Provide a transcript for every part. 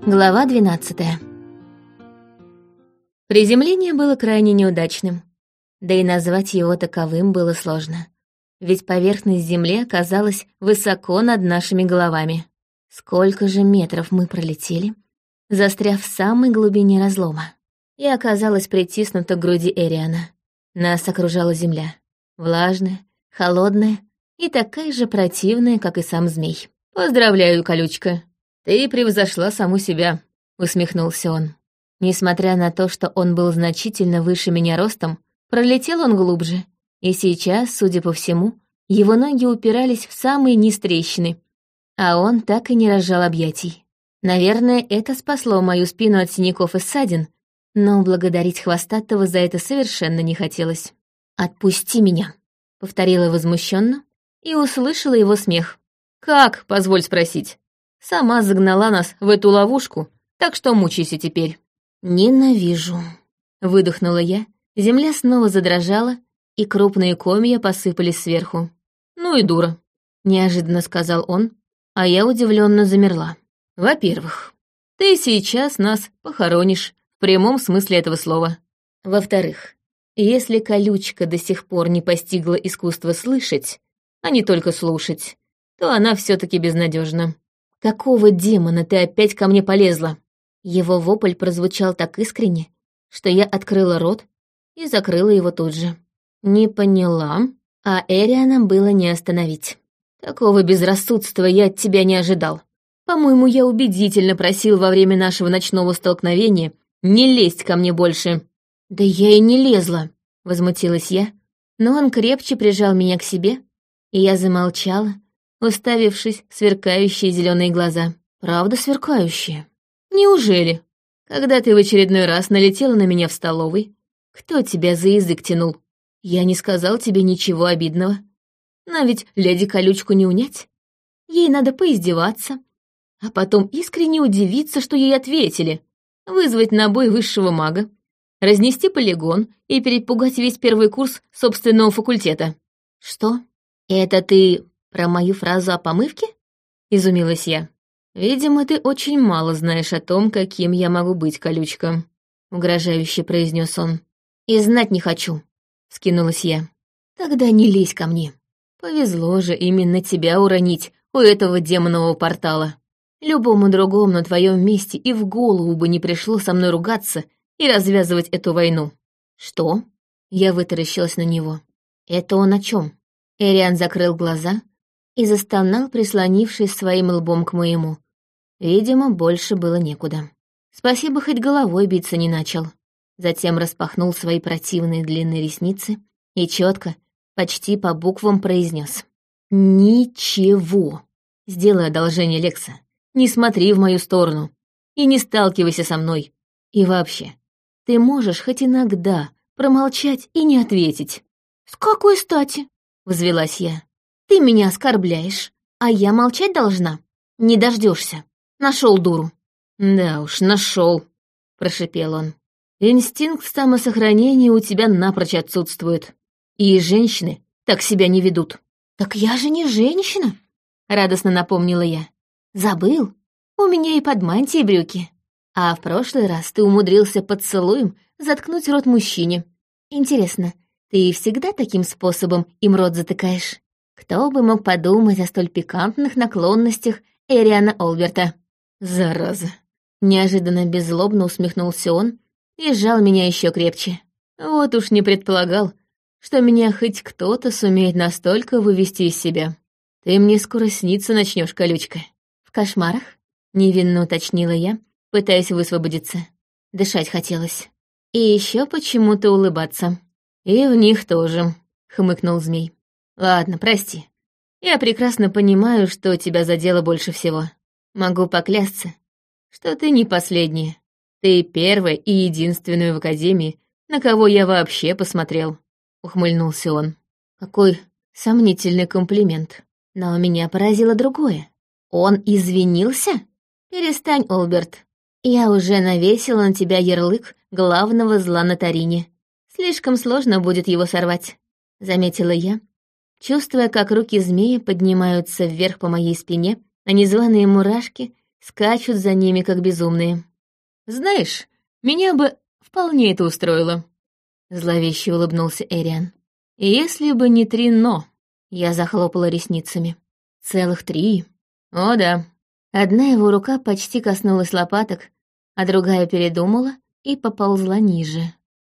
Глава 12. Приземление было крайне неудачным, да и назвать его таковым было сложно, ведь поверхность земли оказалась высоко над нашими головами. Сколько же метров мы пролетели, застряв в самой глубине разлома. Я оказалась притиснута к груди Эриана. Нас окружала земля, влажная, холодная и такая же противная, как и сам змей. «Поздравляю, колючка, ты превзошла саму себя», — усмехнулся он. Несмотря на то, что он был значительно выше меня ростом, пролетел он глубже, и сейчас, судя по всему, его ноги упирались в самые низ трещины, а он так и не разжал объятий. Наверное, это спасло мою спину от синяков и ссадин, но благодарить Хвостатого за это совершенно не хотелось. «Отпусти меня», — повторила возмущенно и услышала его смех. «Как, позволь спросить? Сама загнала нас в эту ловушку, так что мучайся теперь». «Ненавижу», — выдохнула я. Земля снова задрожала, и крупные комья посыпались сверху. «Ну и дура», — неожиданно сказал он, а я удивленно замерла. «Во-первых, ты сейчас нас похоронишь в прямом смысле этого слова. Во-вторых, если колючка до сих пор не постигла искусство слышать, а не только слушать, то она все-таки безнадежна. Какого демона ты опять ко мне полезла?» Его вопль прозвучал так искренне, что я открыла рот и закрыла его тут же. Не поняла, а Эриана было не остановить. «Такого безрассудства я от тебя не ожидал. По-моему, я убедительно просил во время нашего ночного столкновения не лезть ко мне больше». «Да я и не лезла», — возмутилась я, но он крепче прижал меня к себе, и я замолчала, уставившись в сверкающие зеленые глаза. «Правда сверкающие? Неужели? Когда ты в очередной раз налетела на меня в столовой, кто тебя за язык тянул? Я не сказал тебе ничего обидного. Но ведь леди Колючку не унять. Ей надо поиздеваться, а потом искренне удивиться, что ей ответили, вызвать на бой высшего мага, разнести полигон и перепугать весь первый курс собственного факультета». «Что? Это ты про мою фразу о помывке?» — изумилась я. «Видимо, ты очень мало знаешь о том, каким я могу быть, колючка», — угрожающе произнес он. «И знать не хочу», — скинулась я. «Тогда не лезь ко мне. Повезло же именно тебя уронить у этого демонового портала. Любому другому на твоем месте и в голову бы не пришло со мной ругаться и развязывать эту войну». «Что?» — я вытаращилась на него. «Это он о чем?» Эриан закрыл глаза и застонал, прислонившись своим лбом к моему. Видимо, больше было некуда. Спасибо, хоть головой биться не начал. Затем распахнул свои противные длинные ресницы и четко, почти по буквам произнес: «Ничего. Сделай одолжение, Лекса. Не смотри в мою сторону и не сталкивайся со мной. И вообще, ты можешь хоть иногда промолчать и не ответить». «С какой стати?» — взвилась я. «Ты меня оскорбляешь, а я молчать должна? Не дождешься. Нашел дуру». «Да уж, нашел», — прошипел он. «Инстинкт самосохранения у тебя напрочь отсутствует. И женщины так себя не ведут». «Так я же не женщина», — радостно напомнила я. «Забыл? У меня и под мантией брюки. А в прошлый раз ты умудрился поцелуем заткнуть рот мужчине. Интересно, ты всегда таким способом им рот затыкаешь? Кто бы мог подумать о столь пикантных наклонностях Эриана Олберта?» «Зараза!» Неожиданно беззлобно усмехнулся он и сжал меня еще крепче. «Вот уж не предполагал, что меня хоть кто-то сумеет настолько вывести из себя. Ты мне скоро сниться начнешь, колючка». «В кошмарах?» — невинно уточнила я, пытаясь высвободиться. Дышать хотелось. И еще почему-то улыбаться. «И в них тоже», — хмыкнул змей. «Ладно, прости. Я прекрасно понимаю, что тебя задело больше всего. Могу поклясться, что ты не последняя. Ты первая и единственная в Академии, на кого я вообще посмотрел», — ухмыльнулся он. Какой сомнительный комплимент. Но меня поразило другое. Он извинился? Перестань, Олберт. Я уже навесила на тебя ярлык главного зла на Тарине. Слишком сложно будет его сорвать, — заметила я, чувствуя, как руки змея поднимаются вверх по моей спине, а незваные мурашки скачут за ними, как безумные. «Знаешь, меня бы вполне это устроило», — зловеще улыбнулся Эриан. «Если бы не 3 «но», — я захлопала ресницами. «Целых 3? О да». Одна его рука почти коснулась лопаток, а другая передумала и поползла ниже.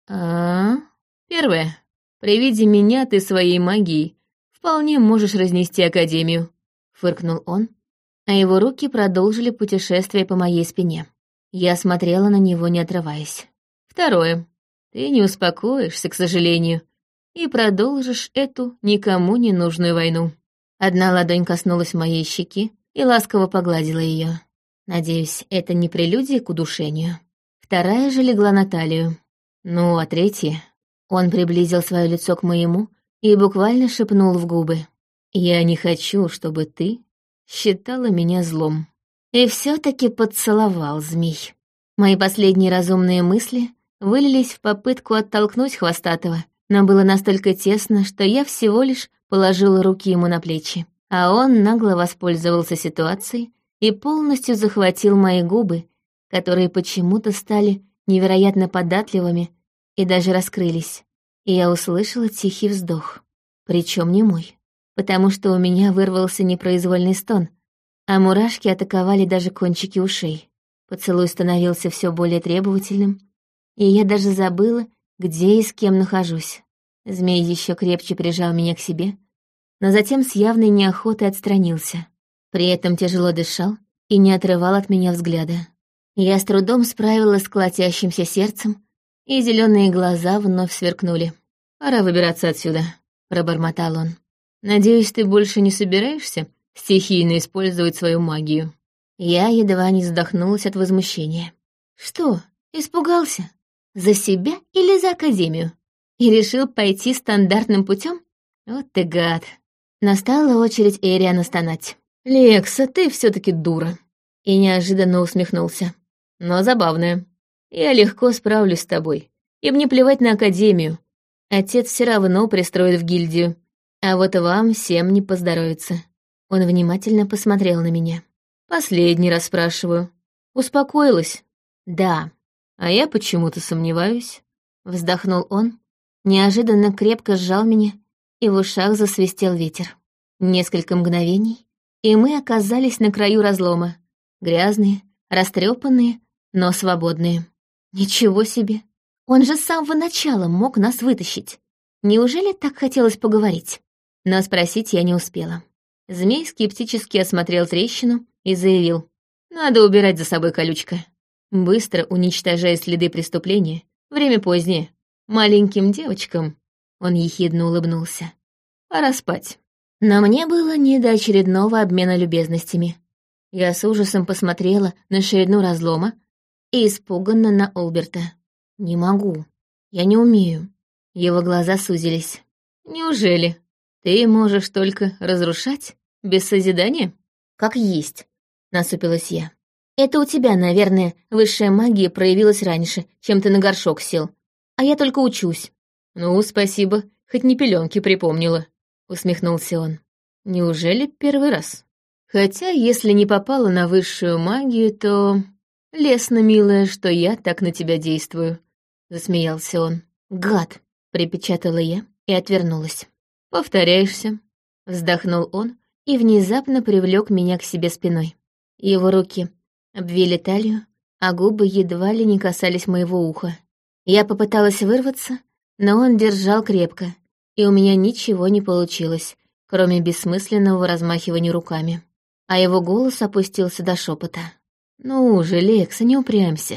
Первое. При виде меня ты своей магией вполне можешь разнести Академию», — фыркнул он, а его руки продолжили путешествие по моей спине. Я смотрела на него, не отрываясь. «Второе. Ты не успокоишься, к сожалению, и продолжишь эту никому не нужную войну». Одна ладонь коснулась моей щеки и ласково погладила ее. Надеюсь, это не прелюдия к удушению. Вторая же легла на талию. Ну, а третья... Он приблизил свое лицо к моему и буквально шепнул в губы. «Я не хочу, чтобы ты считала меня злом». И все-таки поцеловал змей. Мои последние разумные мысли вылились в попытку оттолкнуть хвостатого, но было настолько тесно, что я всего лишь положила руки ему на плечи, а он нагло воспользовался ситуацией и полностью захватил мои губы, которые почему-то стали невероятно податливыми и даже раскрылись. И я услышала тихий вздох, причем не мой, потому что у меня вырвался непроизвольный стон, а мурашки атаковали даже кончики ушей. Поцелуй становился все более требовательным, и я даже забыла, где и с кем нахожусь. Змей еще крепче прижал меня к себе, но затем с явной неохотой отстранился. При этом тяжело дышал и не отрывал от меня взгляда. Я с трудом справилась с колотящимся сердцем, и зеленые глаза вновь сверкнули. «Пора выбираться отсюда», — пробормотал он. «Надеюсь, ты больше не собираешься стихийно использовать свою магию?» Я едва не задохнулась от возмущения. «Что, испугался? За себя или за Академию? И решил пойти стандартным путем? Вот ты гад!» Настала очередь Эриана стонать. «Лекса, ты все-таки дура!» И неожиданно усмехнулся. «Но забавная. Я легко справлюсь с тобой. И мне плевать на Академию. Отец все равно пристроит в гильдию. А вот вам всем не поздоровится». Он внимательно посмотрел на меня. «Последний раз спрашиваю. Успокоилась?» «Да». «А я почему-то сомневаюсь». Вздохнул он, неожиданно крепко сжал меня, и в ушах засвистел ветер. Несколько мгновений, и мы оказались на краю разлома. Грязные, растрепанные, но свободные. Ничего себе! Он же с самого начала мог нас вытащить. Неужели так хотелось поговорить? Но спросить я не успела. Змей скептически осмотрел трещину и заявил: «Надо убирать за собой, колючка. Быстро уничтожая следы преступления. Время позднее. Маленьким девочкам...» Он ехидно улыбнулся. «Пора спать». Но мне было не до очередного обмена любезностями. Я с ужасом посмотрела на ширину разлома и испуганно на Олберта. «Не могу. Я не умею». Его глаза сузились. «Неужели? Ты можешь только разрушать, без созидания?» «Как есть», — насупилась я. «Это у тебя, наверное, высшая магия проявилась раньше, чем ты на горшок сел. А я только учусь». «Ну, спасибо, хоть не пеленки припомнила», — усмехнулся он. «Неужели первый раз? Хотя, если не попала на высшую магию, то... Лестно, милая, что я так на тебя действую», — засмеялся он. «Гад!» — припечатала я и отвернулась. «Повторяешься», — вздохнул он и внезапно привлек меня к себе спиной. Его руки обвили талию, а губы едва ли не касались моего уха. Я попыталась вырваться, но он держал крепко, и у меня ничего не получилось, кроме бессмысленного размахивания руками. А его голос опустился до шепота. «Ну уже, Лекса, не упрямься.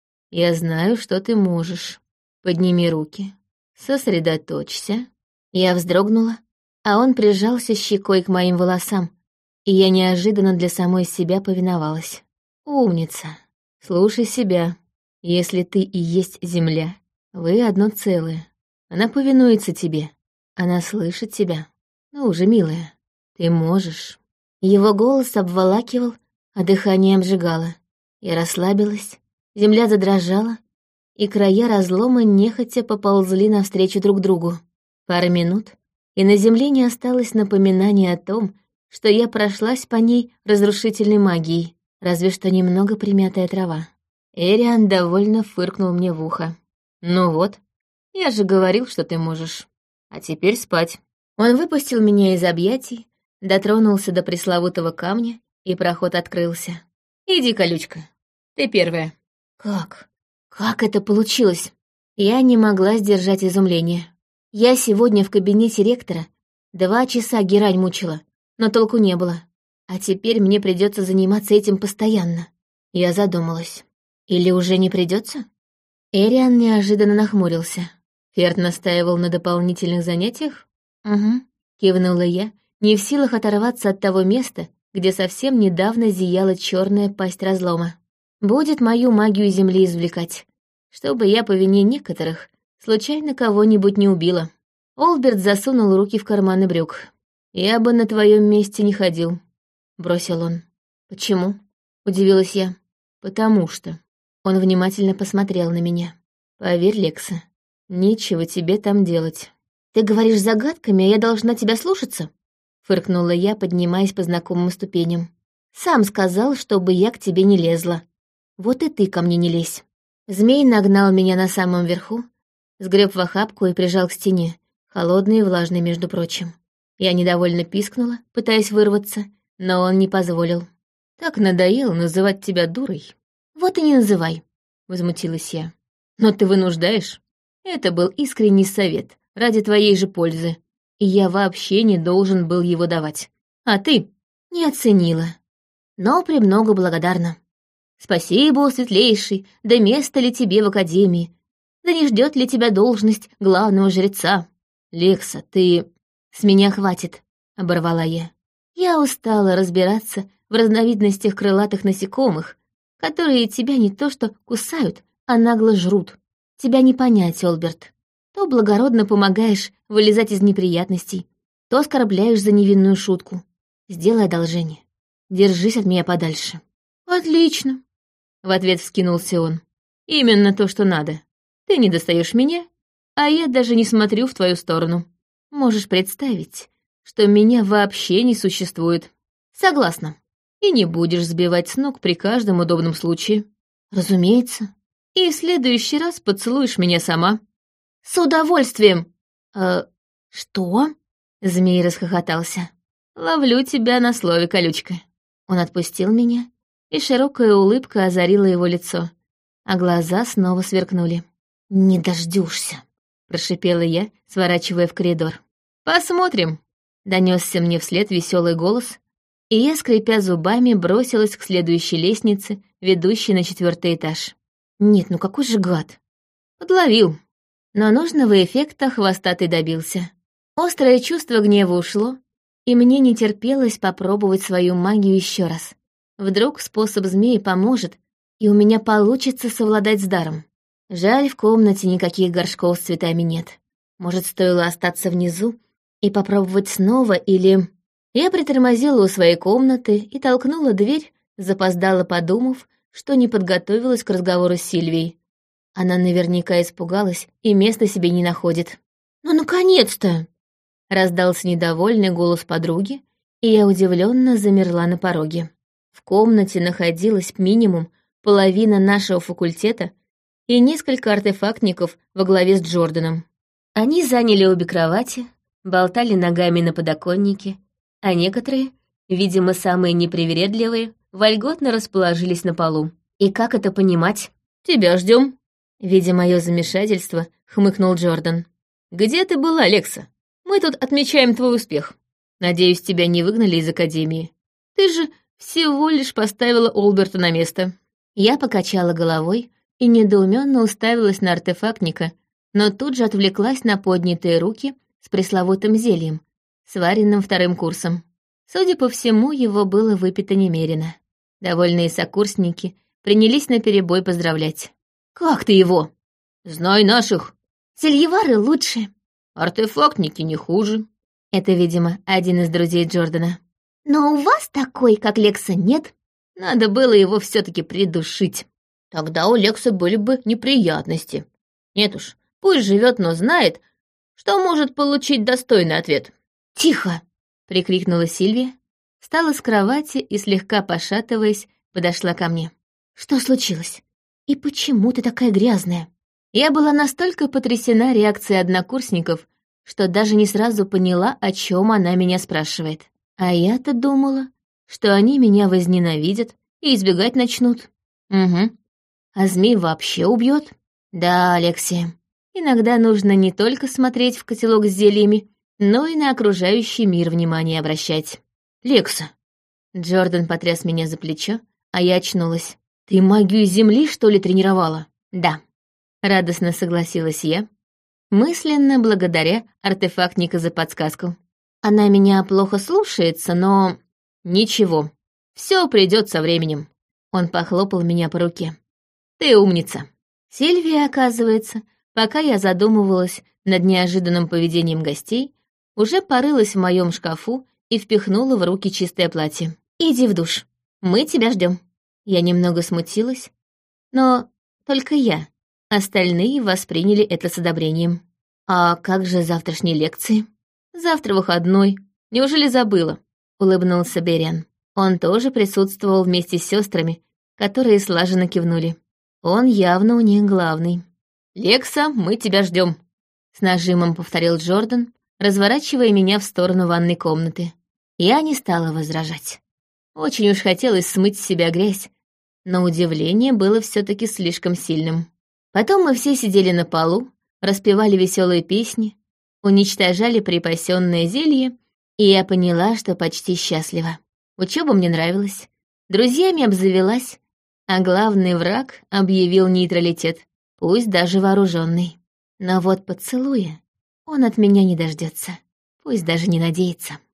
Я знаю, что ты можешь. Подними руки, сосредоточься». Я вздрогнула, а он прижался щекой к моим волосам, и я неожиданно для самой себя повиновалась. «Умница. Слушай себя. Если ты и есть земля, вы одно целое. Она повинуется тебе. Она слышит тебя. Ну уже, милая, ты можешь». Его голос обволакивал, а дыхание обжигало. Я расслабилась, земля задрожала, и края разлома нехотя поползли навстречу друг другу. Пара минут, и на земле не осталось напоминания о том, что я прошлась по ней разрушительной магией, разве что немного примятая трава. Эриан довольно фыркнул мне в ухо. «Ну вот, я же говорил, что ты можешь. А теперь спать». Он выпустил меня из объятий, дотронулся до пресловутого камня, и проход открылся. «Иди, колючка, ты первая». «Как? Как это получилось?» Я не могла сдержать изумление. Я сегодня в кабинете ректора 2 часа герань мучила, но толку не было. А теперь мне придется заниматься этим постоянно. Я задумалась. Или уже не придется? Эриан неожиданно нахмурился. Ферд настаивал на дополнительных занятиях? Угу, кивнула я, не в силах оторваться от того места, где совсем недавно зияла черная пасть разлома. Будет мою магию земли извлекать, чтобы я по вине некоторых случайно кого-нибудь не убила. Олберт засунул руки в карманы брюк. «Я бы на твоем месте не ходил», — бросил он. «Почему?» — удивилась я. «Потому что...» Он внимательно посмотрел на меня. «Поверь, Лекса, нечего тебе там делать». «Ты говоришь загадками, а я должна тебя слушаться?» — фыркнула я, поднимаясь по знакомым ступеням. «Сам сказал, чтобы я к тебе не лезла. Вот и ты ко мне не лезь». Змей нагнал меня на самом верху, сгреб в охапку и прижал к стене, холодный и влажный, между прочим. Я недовольно пискнула, пытаясь вырваться, но он не позволил. «Так надоело называть тебя дурой». «Вот и не называй», — возмутилась я. «Но ты вынуждаешь. Это был искренний совет, ради твоей же пользы, и я вообще не должен был его давать. А ты не оценила, но премного благодарна. Спасибо, светлейший, да место ли тебе в академии? Да не ждет ли тебя должность главного жреца? Лекса, ты... С меня хватит», — оборвала я. «Я устала разбираться в разновидностях крылатых насекомых, которые тебя не то что кусают, а нагло жрут. Тебя не понять, Олберт. То благородно помогаешь вылезать из неприятностей, то оскорбляешь за невинную шутку. Сделай одолжение. Держись от меня подальше». «Отлично», — в ответ вскинулся он. «Именно то, что надо. Ты не достаешь меня, а я даже не смотрю в твою сторону. Можешь представить, что меня вообще не существует. Согласна. И не будешь сбивать с ног при каждом удобном случае. Разумеется. И в следующий раз поцелуешь меня сама». «С удовольствием!» «Что?» Змей расхохотался. «Ловлю тебя на слове, колючка». Он отпустил меня, и широкая улыбка озарила его лицо, а глаза снова сверкнули. «Не дождешься», — прошипела я, сворачивая в коридор. «Посмотрим», — донесся мне вслед веселый голос, и я, скрипя зубами, бросилась к следующей лестнице, ведущей на 4-й этаж. Нет, ну какой же гад. Подловил. Но нужного эффекта хвостатый добился. Острое чувство гнева ушло, и мне не терпелось попробовать свою магию еще раз. Вдруг способ змеи поможет, и у меня получится совладать с даром. Жаль, в комнате никаких горшков с цветами нет. Может, стоило остаться внизу и попробовать снова, или... Я притормозила у своей комнаты и толкнула дверь, запоздала, подумав, что не подготовилась к разговору с Сильвией. Она наверняка испугалась и места себе не находит. «Ну, наконец-то!» — раздался недовольный голос подруги, и я удивленно замерла на пороге. В комнате находилась минимум половина нашего факультета и несколько артефактников во главе с Джорданом. Они заняли обе кровати, болтали ногами на подоконнике, а некоторые, видимо, самые непривередливые, вольготно расположились на полу. И как это понимать? «Тебя ждем. Видя мое замешательство, хмыкнул Джордан. «Где ты была, Лекса? Мы тут отмечаем твой успех. Надеюсь, тебя не выгнали из академии. Ты же всего лишь поставила Олберта на место». Я покачала головой и недоуменно уставилась на артефактника, но тут же отвлеклась на поднятые руки с пресловутым зельем, сваренным 2-м курсом. Судя по всему, его было выпито немерено. Довольные сокурсники принялись наперебой поздравлять. «Как ты его?» «Знай наших». «Зельевары лучше». «Артефактники не хуже». Это, видимо, один из друзей Джордана. «Но у вас такой, как Лекса, нет?» Надо было его все-таки придушить. Тогда у Лекса были бы неприятности. Нет уж, пусть живет, но знает, что может получить достойный ответ. «Тихо!» — прикрикнула Сильвия, встала с кровати и, слегка пошатываясь, подошла ко мне. «Что случилось? И почему ты такая грязная?» Я была настолько потрясена реакцией однокурсников, что даже не сразу поняла, о чем она меня спрашивает. А я-то думала, что они меня возненавидят и избегать начнут. Угу. А змей вообще убьет? Да, Алексия, иногда нужно не только смотреть в котелок с зельями, но и на окружающий мир внимание обращать. «Лекса!» Джордан потряс меня за плечо, а я очнулась. «Ты магию земли, что ли, тренировала?» «Да», — радостно согласилась я, мысленно благодаря артефактника за подсказку. «Она меня плохо слушается, но...» «Ничего, все придет со временем». Он похлопал меня по руке. «Ты умница». Сильвия, оказывается, пока я задумывалась над неожиданным поведением гостей, уже порылась в моем шкафу и впихнула в руки чистое платье. «Иди в душ, мы тебя ждем». Я немного смутилась, но только я. Остальные восприняли это с одобрением. «А как же завтрашние лекции?» «Завтра выходной. Неужели забыла?» — улыбнулся Бериан. Он тоже присутствовал вместе с сестрами, которые слаженно кивнули. Он явно у них главный. «Лекса, мы тебя ждем», — с нажимом повторил Джордан, разворачивая меня в сторону ванной комнаты. Я не стала возражать. Очень уж хотелось смыть с себя грязь, но удивление было все-таки слишком сильным. Потом мы все сидели на полу, распевали веселые песни, уничтожали припасенное зелье, и я поняла, что почти счастлива. Учеба мне нравилась, друзьями обзавелась, а главный враг объявил нейтралитет, пусть даже вооруженный. Но вот поцелуя он от меня не дождется, пусть даже не надеется.